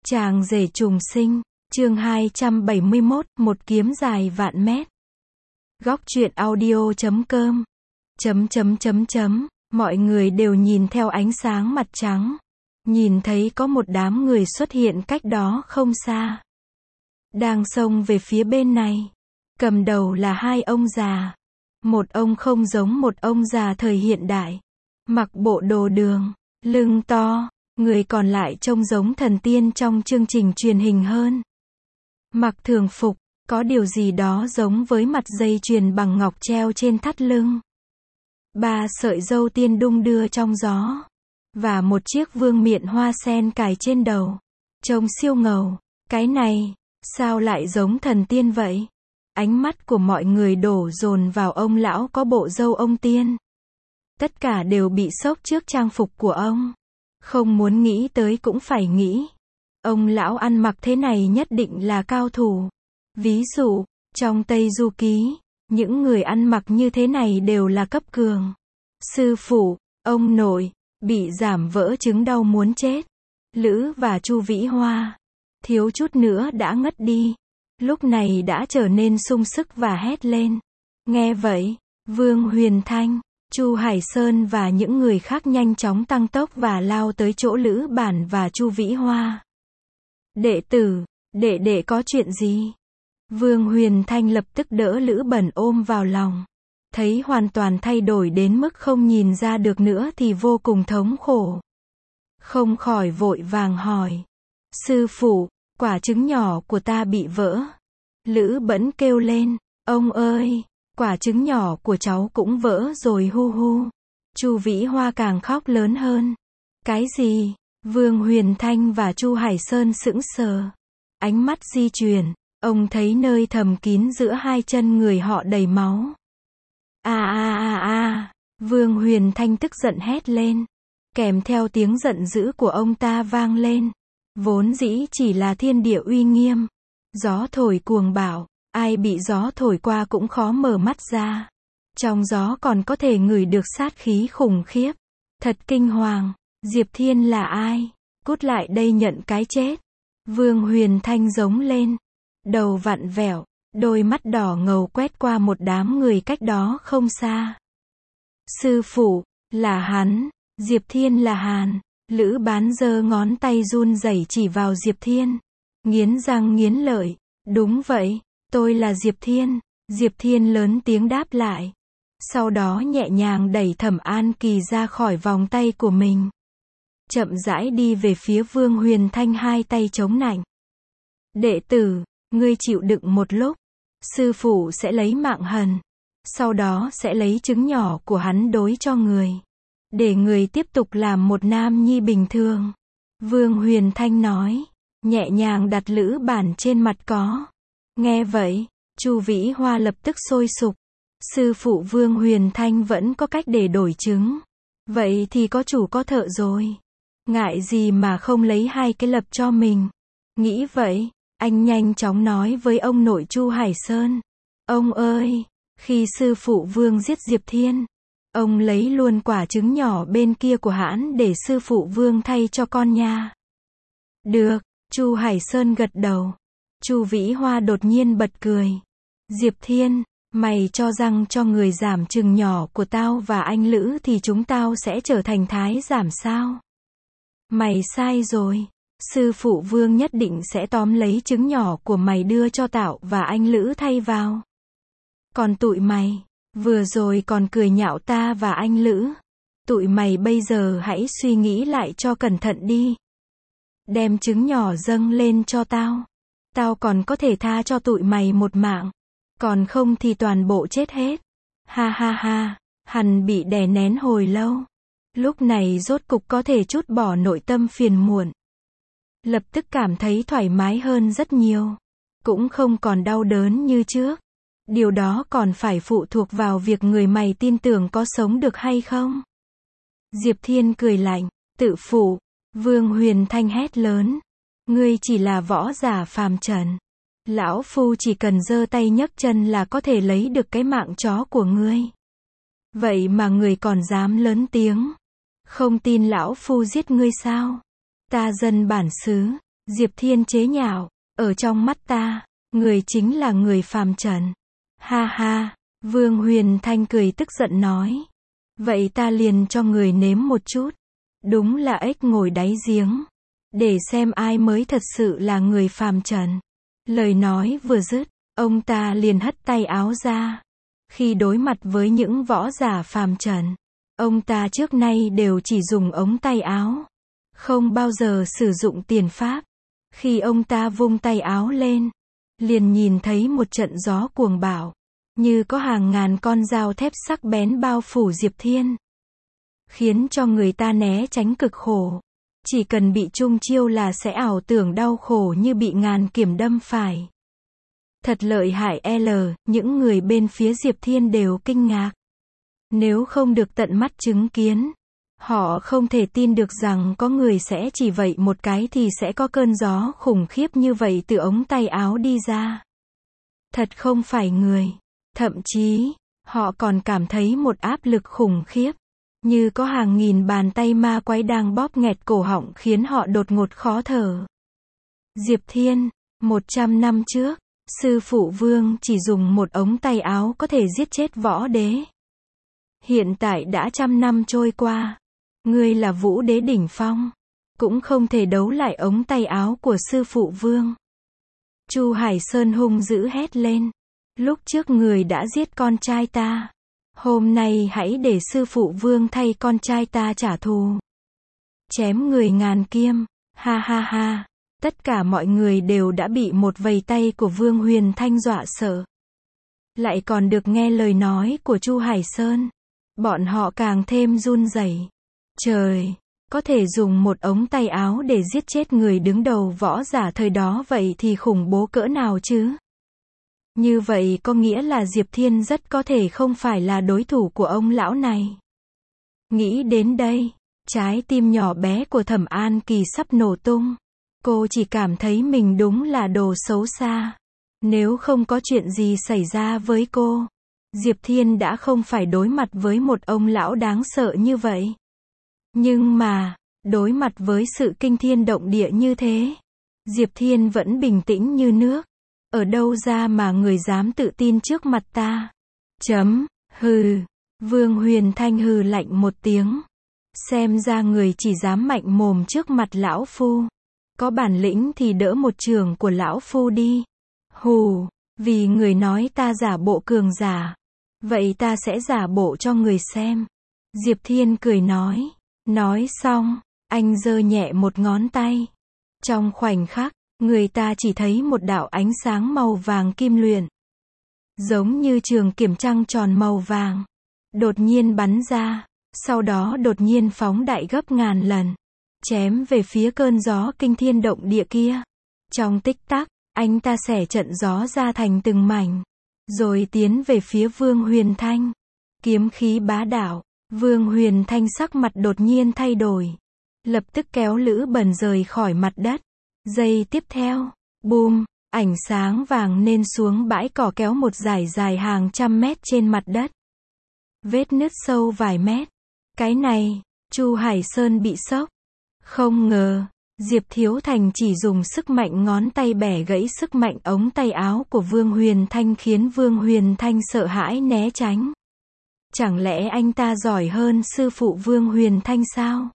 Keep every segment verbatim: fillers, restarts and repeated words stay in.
Chàng rể trùng sinh, chương hai trăm bảy mươi mốt, một kiếm dài vạn mét. Góc truyện audio chấm com. Chấm chấm chấm chấm, mọi người đều nhìn theo ánh sáng mặt trắng. Nhìn thấy có một đám người xuất hiện cách đó không xa. Đang xông về phía bên này. Cầm đầu là hai ông già. Một ông không giống một ông già thời hiện đại. Mặc bộ đồ đường, lưng to. Người còn lại trông giống thần tiên trong chương trình truyền hình hơn. Mặc thường phục, có điều gì đó giống với mặt dây chuyền bằng ngọc treo trên thắt lưng. Ba sợi râu tiên đung đưa trong gió. Và một chiếc vương miện hoa sen cài trên đầu. Trông siêu ngầu. Cái này, sao lại giống thần tiên vậy? Ánh mắt của mọi người đổ dồn vào ông lão có bộ râu ông tiên. Tất cả đều bị sốc trước trang phục của ông. Không muốn nghĩ tới cũng phải nghĩ. Ông lão ăn mặc thế này nhất định là cao thủ. Ví dụ, trong Tây Du Ký, những người ăn mặc như thế này đều là cấp cường. Sư phụ, ông nội, bị giảm vỡ chứng đau muốn chết. Lữ và Chu Vĩ Hoa, thiếu chút nữa đã ngất đi. Lúc này đã trở nên sung sức và hét lên. Nghe vậy, Vương Huyền Thanh, Chu Hải Sơn và những người khác nhanh chóng tăng tốc và lao tới chỗ Lữ Bản và Chu Vĩ Hoa. Đệ tử, đệ đệ có chuyện gì? Vương Huyền Thanh lập tức đỡ Lữ Bẩn ôm vào lòng. Thấy hoàn toàn thay đổi đến mức không nhìn ra được nữa thì vô cùng thống khổ. Không khỏi vội vàng hỏi. Sư phụ, quả trứng nhỏ của ta bị vỡ. Lữ Bẩn kêu lên. Ông ơi! Quả trứng nhỏ của cháu cũng vỡ rồi hu hu. Chu Vĩ Hoa càng khóc lớn hơn. Cái gì? Vương Huyền Thanh và Chu Hải Sơn sững sờ. Ánh mắt di chuyển, ông thấy nơi thầm kín giữa hai chân người họ đầy máu. A a a a, Vương Huyền Thanh tức giận hét lên. Kèm theo tiếng giận dữ của ông ta vang lên. Vốn dĩ chỉ là thiên địa uy nghiêm. Gió thổi cuồng bạo. Ai bị gió thổi qua cũng khó mở mắt ra. Trong gió còn có thể ngửi được sát khí khủng khiếp. Thật kinh hoàng. Diệp Thiên là ai? Cút lại đây nhận cái chết. Vương Huyền Thanh giống lên. Đầu vặn vẹo, đôi mắt đỏ ngầu quét qua một đám người cách đó không xa. Sư phụ, là hắn. Diệp Thiên là Hàn. Lữ Bán giơ ngón tay run rẩy chỉ vào Diệp Thiên. Nghiến răng nghiến lợi. Đúng vậy. Tôi là Diệp Thiên. Diệp Thiên lớn tiếng đáp lại. Sau đó nhẹ nhàng đẩy Thẩm An Kỳ ra khỏi vòng tay của mình. Chậm rãi đi về phía Vương Huyền Thanh hai tay chống nạnh. Đệ tử, ngươi chịu đựng một lúc. Sư phụ sẽ lấy mạng Hần. Sau đó sẽ lấy trứng nhỏ của hắn đối cho người. Để người tiếp tục làm một nam nhi bình thường. Vương Huyền Thanh nói. Nhẹ nhàng đặt Lữ Bản trên mặt có. Nghe vậy, Chu Vĩ Hoa lập tức sôi sục. Sư phụ Vương Huyền Thanh vẫn có cách để đổi trứng. Vậy thì có chủ có thợ rồi. Ngại gì mà không lấy hai cái lập cho mình. Nghĩ vậy, anh nhanh chóng nói với ông nội Chu Hải Sơn. Ông ơi, khi sư phụ Vương giết Diệp Thiên, ông lấy luôn quả trứng nhỏ bên kia của hãn để sư phụ Vương thay cho con nha. Được, Chu Hải Sơn gật đầu. Chu Vĩ Hoa đột nhiên bật cười. Diệp Thiên, mày cho rằng cho người giảm trứng nhỏ của tao và anh Lữ thì chúng tao sẽ trở thành thái giảm sao? Mày sai rồi. Sư phụ Vương nhất định sẽ tóm lấy trứng nhỏ của mày đưa cho tao và anh Lữ thay vào. Còn tụi mày, vừa rồi còn cười nhạo ta và anh Lữ. Tụi mày bây giờ hãy suy nghĩ lại cho cẩn thận đi. Đem trứng nhỏ dâng lên cho tao. Tao còn có thể tha cho tụi mày một mạng. Còn không thì toàn bộ chết hết. Ha ha ha, hắn bị đè nén hồi lâu. Lúc này rốt cục có thể trút bỏ nội tâm phiền muộn. Lập tức cảm thấy thoải mái hơn rất nhiều. Cũng không còn đau đớn như trước. Điều đó còn phải phụ thuộc vào việc người mày tin tưởng có sống được hay không. Diệp Thiên cười lạnh, tự phụ. Vương Huyền Thanh hét lớn. Ngươi chỉ là võ giả phàm trần. Lão Phu chỉ cần giơ tay nhấc chân là có thể lấy được cái mạng chó của ngươi. Vậy mà người còn dám lớn tiếng. Không tin lão Phu giết ngươi sao? Ta dân bản xứ. Diệp Thiên chế nhạo, ở trong mắt ta, người chính là người phàm trần. Ha ha, Vương Huyền Thanh cười tức giận nói. Vậy ta liền cho người nếm một chút. Đúng là ếch ngồi đáy giếng. Để xem ai mới thật sự là người phàm trần. Lời nói vừa dứt, ông ta liền hất tay áo ra. Khi đối mặt với những võ giả phàm trần, ông ta trước nay đều chỉ dùng ống tay áo, không bao giờ sử dụng tiền pháp. Khi ông ta vung tay áo lên, liền nhìn thấy một trận gió cuồng bạo, như có hàng ngàn con dao thép sắc bén bao phủ Diệp Thiên, khiến cho người ta né tránh cực khổ. Chỉ cần bị chung chiêu là sẽ ảo tưởng đau khổ như bị ngàn kiếm đâm phải. Thật lợi hại L, những người bên phía Diệp Thiên đều kinh ngạc. Nếu không được tận mắt chứng kiến, họ không thể tin được rằng có người sẽ chỉ vậy một cái thì sẽ có cơn gió khủng khiếp như vậy từ ống tay áo đi ra. Thật không phải người. Thậm chí, họ còn cảm thấy một áp lực khủng khiếp, như có hàng nghìn bàn tay ma quái đang bóp nghẹt cổ họng khiến họ đột ngột khó thở. Diệp Thiên, một trăm năm trước, sư phụ Vương chỉ dùng một ống tay áo có thể giết chết võ đế. Hiện tại đã trăm năm trôi qua, ngươi là vũ đế đỉnh phong, cũng không thể đấu lại ống tay áo của sư phụ Vương. Chu Hải Sơn hung dữ hét lên. Lúc trước người đã giết con trai ta. Hôm nay hãy để sư phụ Vương thay con trai ta trả thù. Chém người ngàn kiếm. Ha ha ha. Tất cả mọi người đều đã bị một vầy tay của Vương Huyền Thanh dọa sợ. Lại còn được nghe lời nói của Chu Hải Sơn. Bọn họ càng thêm run rẩy. Trời, có thể dùng một ống tay áo để giết chết người đứng đầu võ giả thời đó vậy thì khủng bố cỡ nào chứ? Như vậy có nghĩa là Diệp Thiên rất có thể không phải là đối thủ của ông lão này. Nghĩ đến đây, trái tim nhỏ bé của Thẩm An Kỳ sắp nổ tung. Cô chỉ cảm thấy mình đúng là đồ xấu xa. Nếu không có chuyện gì xảy ra với cô, Diệp Thiên đã không phải đối mặt với một ông lão đáng sợ như vậy. Nhưng mà, đối mặt với sự kinh thiên động địa như thế, Diệp Thiên vẫn bình tĩnh như nước. Ở đâu ra mà người dám tự tin trước mặt ta? Chấm, hừ. Vương Huyền Thanh hừ lạnh một tiếng. Xem ra người chỉ dám mạnh mồm trước mặt lão phu. Có bản lĩnh thì đỡ một trường của lão phu đi. Hù, vì người nói ta giả bộ cường giả. Vậy ta sẽ giả bộ cho người xem. Diệp Thiên cười nói. Nói xong, anh giơ nhẹ một ngón tay. Trong khoảnh khắc, người ta chỉ thấy một đạo ánh sáng màu vàng kim luyện. Giống như trường kiểm trăng tròn màu vàng. Đột nhiên bắn ra, sau đó đột nhiên phóng đại gấp ngàn lần. Chém về phía cơn gió kinh thiên động địa kia. Trong tích tắc, anh ta xẻ trận gió ra thành từng mảnh. Rồi tiến về phía Vương Huyền Thanh. Kiếm khí bá đạo. Vương Huyền Thanh sắc mặt đột nhiên thay đổi. Lập tức kéo Lữ Bần rời khỏi mặt đất. Giây tiếp theo, boom, ảnh sáng vàng nên xuống bãi cỏ kéo một dải dài hàng trăm mét trên mặt đất. Vết nứt sâu vài mét. Cái này, Chu Hải Sơn bị sốc. Không ngờ, Diệp Thiếu Thành chỉ dùng sức mạnh ngón tay bẻ gãy sức mạnh ống tay áo của Vương Huyền Thanh khiến Vương Huyền Thanh sợ hãi né tránh. Chẳng lẽ anh ta giỏi hơn sư phụ Vương Huyền Thanh sao?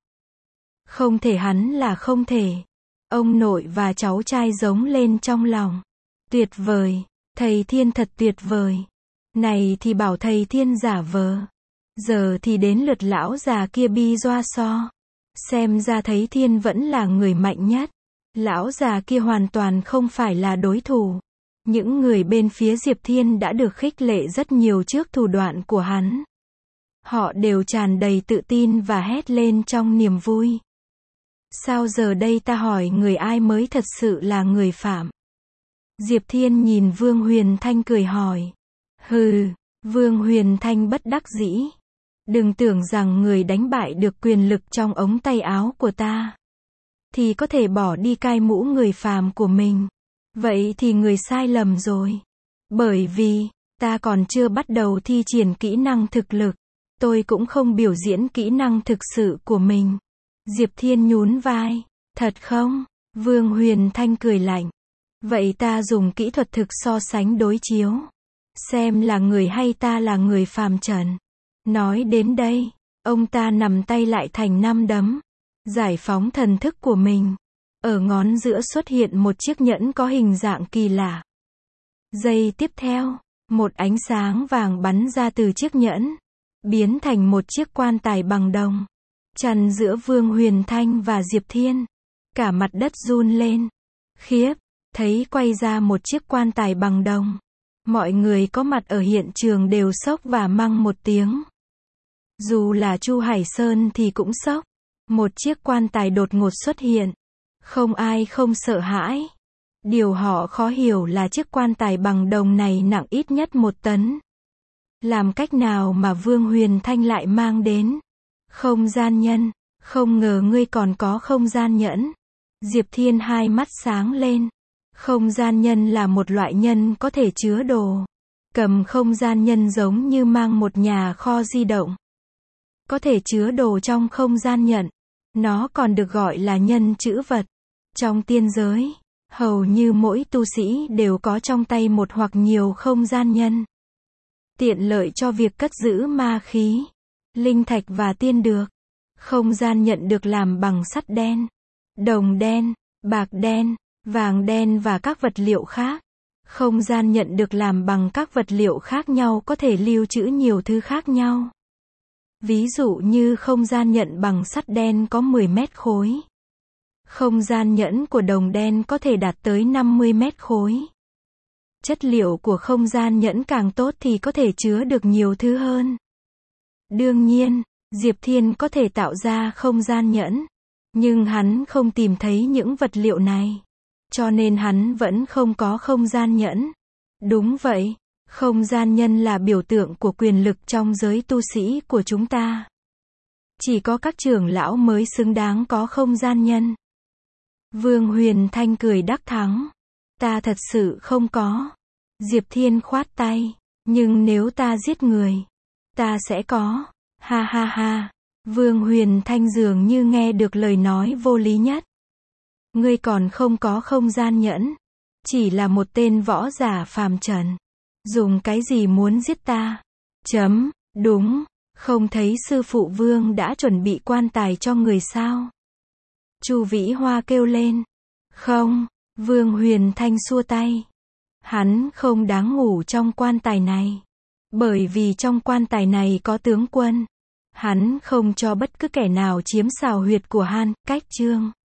Không thể, hắn là không thể. Ông nội và cháu trai giống lên trong lòng. Tuyệt vời, thầy Thiên thật tuyệt vời. Này thì bảo thầy Thiên giả vờ. Giờ thì đến lượt lão già kia bi doa so. Xem ra thầy Thiên vẫn là người mạnh nhất. Lão già kia hoàn toàn không phải là đối thủ. Những người bên phía Diệp Thiên đã được khích lệ rất nhiều trước thủ đoạn của hắn. Họ đều tràn đầy tự tin và hét lên trong niềm vui. Sao giờ đây ta hỏi người ai mới thật sự là người phạm? Diệp Thiên nhìn Vương Huyền Thanh cười hỏi. Hừ, Vương Huyền Thanh bất đắc dĩ. Đừng tưởng rằng người đánh bại được quyền lực trong ống tay áo của ta thì có thể bỏ đi cai mũ người phàm của mình. Vậy thì người sai lầm rồi. Bởi vì, ta còn chưa bắt đầu thi triển kỹ năng thực lực. Tôi cũng không biểu diễn kỹ năng thực sự của mình. Diệp Thiên nhún vai. Thật không? Vương Huyền Thanh cười lạnh. Vậy ta dùng kỹ thuật thực so sánh đối chiếu. Xem là người hay ta là người phàm trần. Nói đến đây, ông ta nắm tay lại thành năm đấm. Giải phóng thần thức của mình. Ở ngón giữa xuất hiện một chiếc nhẫn có hình dạng kỳ lạ. Giây tiếp theo, một ánh sáng vàng bắn ra từ chiếc nhẫn. Biến thành một chiếc quan tài bằng đồng. Chắn giữa Vương Huyền Thanh và Diệp Thiên. Cả mặt đất run lên. Khiếp, thấy quay ra một chiếc quan tài bằng đồng. Mọi người có mặt ở hiện trường đều sốc và măng một tiếng. Dù là Chu Hải Sơn thì cũng sốc. Một chiếc quan tài đột ngột xuất hiện. Không ai không sợ hãi. Điều họ khó hiểu là chiếc quan tài bằng đồng này nặng ít nhất một tấn. Làm cách nào mà Vương Huyền Thanh lại mang đến? Không gian nhân, không ngờ ngươi còn có không gian nhẫn. Diệp Thiên hai mắt sáng lên. Không gian nhân là một loại nhân có thể chứa đồ. Cầm không gian nhân giống như mang một nhà kho di động. Có thể chứa đồ trong không gian nhận. Nó còn được gọi là nhân chữ vật. Trong tiên giới, hầu như mỗi tu sĩ đều có trong tay một hoặc nhiều không gian nhân. Tiện lợi cho việc cất giữ ma khí, linh thạch và tiên được. Không gian nhận được làm bằng sắt đen, đồng đen, bạc đen, vàng đen và các vật liệu khác. Không gian nhận được làm bằng các vật liệu khác nhau có thể lưu trữ nhiều thứ khác nhau. Ví dụ như không gian nhận bằng sắt đen có mười mét khối. Không gian nhẫn của đồng đen có thể đạt tới năm mươi mét khối. Chất liệu của không gian nhẫn càng tốt thì có thể chứa được nhiều thứ hơn. Đương nhiên, Diệp Thiên có thể tạo ra không gian nhẫn. Nhưng hắn không tìm thấy những vật liệu này. Cho nên hắn vẫn không có không gian nhẫn. Đúng vậy, không gian nhân là biểu tượng của quyền lực trong giới tu sĩ của chúng ta. Chỉ có các trưởng lão mới xứng đáng có không gian nhân. Vương Huyền Thanh cười đắc thắng. Ta thật sự không có. Diệp Thiên khoát tay. Nhưng nếu ta giết người, ta sẽ có. Ha ha ha. Vương Huyền Thanh dường như nghe được lời nói vô lý nhất. Ngươi còn không có không gian nhẫn. Chỉ là một tên võ giả phàm trần. Dùng cái gì muốn giết ta? Chấm, đúng. Không thấy sư phụ Vương đã chuẩn bị quan tài cho người sao? Chu Vĩ Hoa kêu lên. Không, Vương Huyền Thanh xua tay. Hắn không đáng ngủ trong quan tài này. Bởi vì trong quan tài này có tướng quân. Hắn không cho bất cứ kẻ nào chiếm xào huyệt của Han, Cách Chương.